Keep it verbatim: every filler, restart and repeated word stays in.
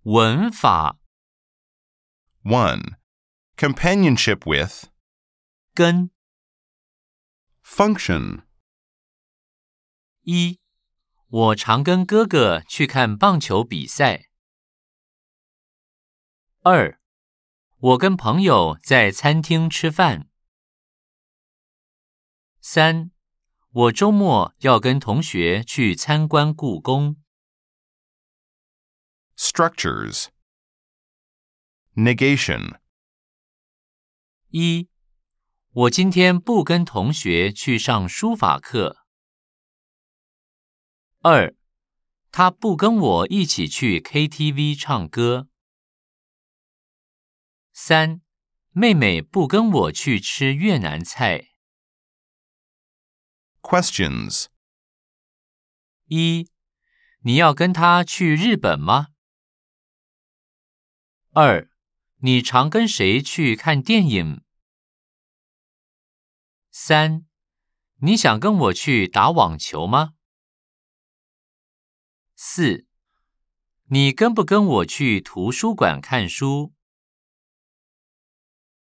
文法 one. Companionship with. 跟 Function. 一，我常跟哥哥去看棒球比赛。二，我跟朋友在餐厅吃饭。三，我周末要跟同学去参观故宫。 Structures. Negation. 一，我今天不跟同学去上书法课。二，他不跟我一起去 K T V 唱歌。三，妹妹不跟我去吃越南菜。 Questions. 一，你要跟他去日本吗？二，你常跟谁去看电影？三，你想跟我去打网球吗？四，你跟不跟我去图书馆看书？